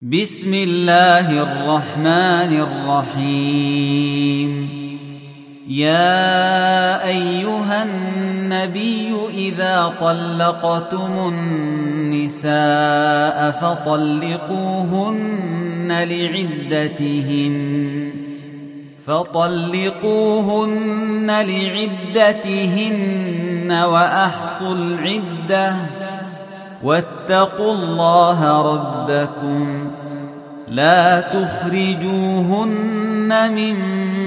بسم الله الرحمن الرحيم. يا أيها النبي إذا طلقتم النساء فطلقوهن لعدتهن وأحصوا العدة واتقوا الله ربكم لا تخرجوهن من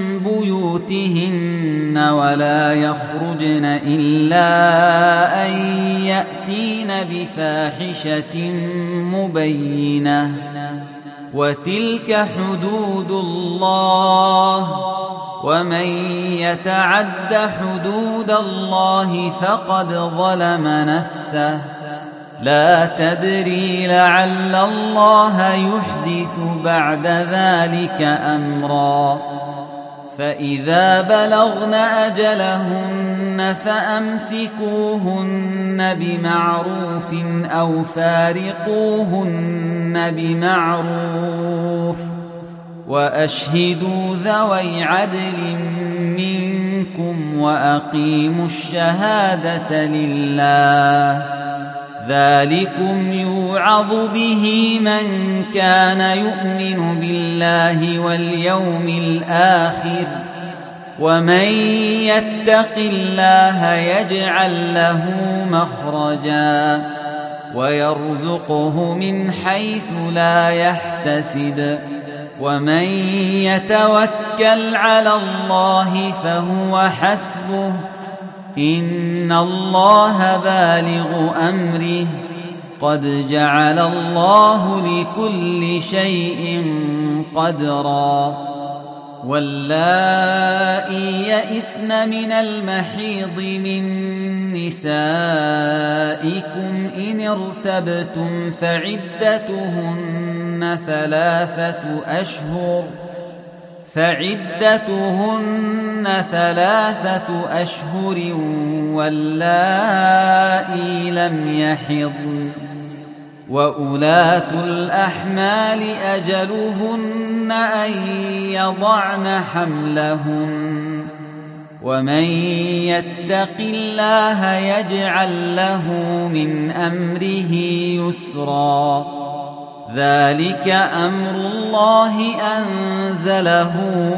بيوتهن ولا يخرجن إلا أن يأتين بفاحشة مبينة وتلك حدود الله ومن يتعد حدود الله فقد ظلم نفسه لا تدري لعل الله يحدث بعد ذلك أمرا. فإذا بلغن أجلهن فأمسكوهن بمعروف أو فارقوهن بمعروف وأشهدوا ذوي عدل منكم وأقيموا الشهادة لله ذلكم يوعظ به من كان يؤمن بالله واليوم الآخر ومن يتق الله يجعل له مخرجا ويرزقه من حيث لا يحتسب ومن يتوكل على الله فهو حسبه إن الله بالغ أمره قد جعل الله لكل شيء قدرا. واللائي يئسن من المحيض من نسائكم إن ارتبتم فعدتهن ثلاثة أشهر واللائي لم يحضن وأولاة الأحمال أجلهن أن يضعن حملهن ومن يتق الله يجعل له من أمره يسرا ذلك أمر الله أنزله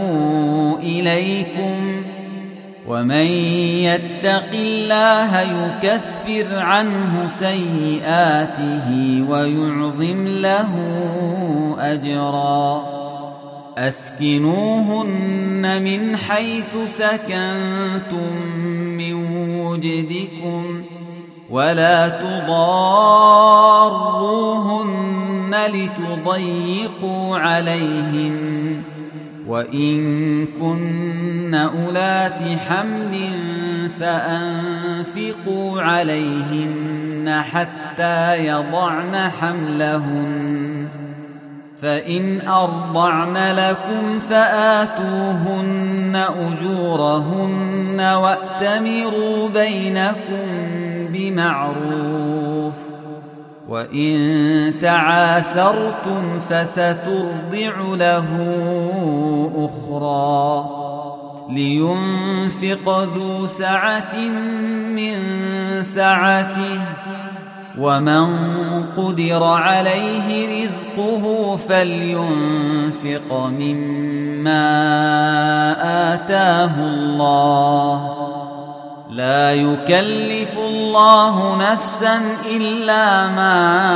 إليكم ومن يتق الله يكفر عنه سيئاته ويعظم له أجرا. أسكنوهن من حيث سكنتم من وجدكم ولا تضاروهن لتضيقوا عليهن وإن كن أولات حمل فأنفقوا عليهن حتى يضعن حملهن فإن أرضعن لكم فآتوهن أجورهن وأتمروا بينكم بمعروف وإن تعاسرتم فسترضع له أخرى لينفق ذو سعة من سعته ومن قدر عليه رزقه فلينفق مما آتاه الله لا يكلف الله نفسا إلا ما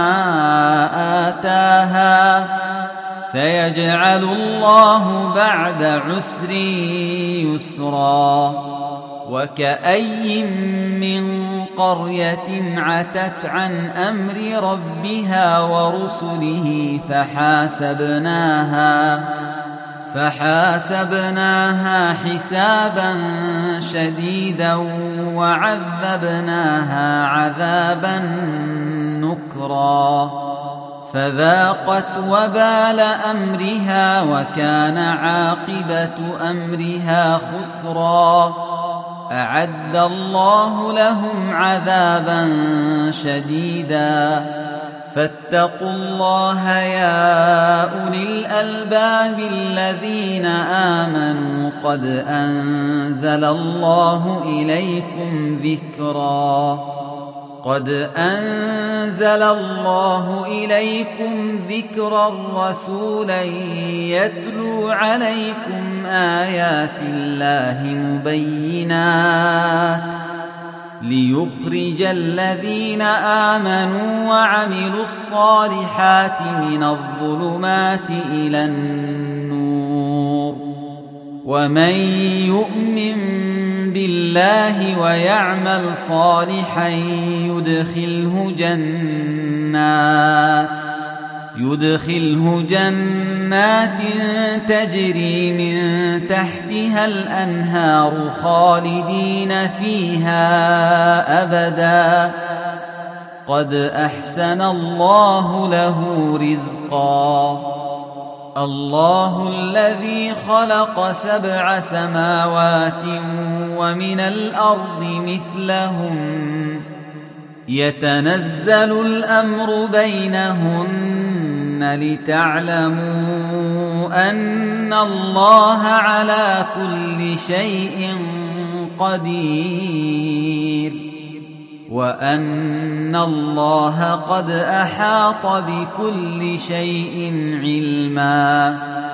آتاها سيجعل الله بعد عسر يسرا. وكأي من قرية عتت عن أمر ربها ورسله فحاسبناها حسابا شديدا وعذبناها عذابا نكرا فذاقت وبال أمرها وكان عاقبة أمرها خسرا. أعد الله لهم عذابا شديدا فاتقوا الله يا الألباب الذين آمنوا قد أنزل الله إليكم ذكرا رسولا يتلو عليكم آيات الله مبينات ليخرج الذين آمنوا وعملوا الصالحات من الظلمات إلى النور ومن يؤمن بالله ويعمل صالحا يدخله جنات تجري من تحتها الأنهار خالدين فيها أبدا قد أحسن الله له رزقا الله الذي خلق 7 سماوات ومن الأرض مثلهم يتنزل الأمر بينهن لتعلموا أن الله على كل شيء قدير وأن الله قد أحاط بكل شيء علما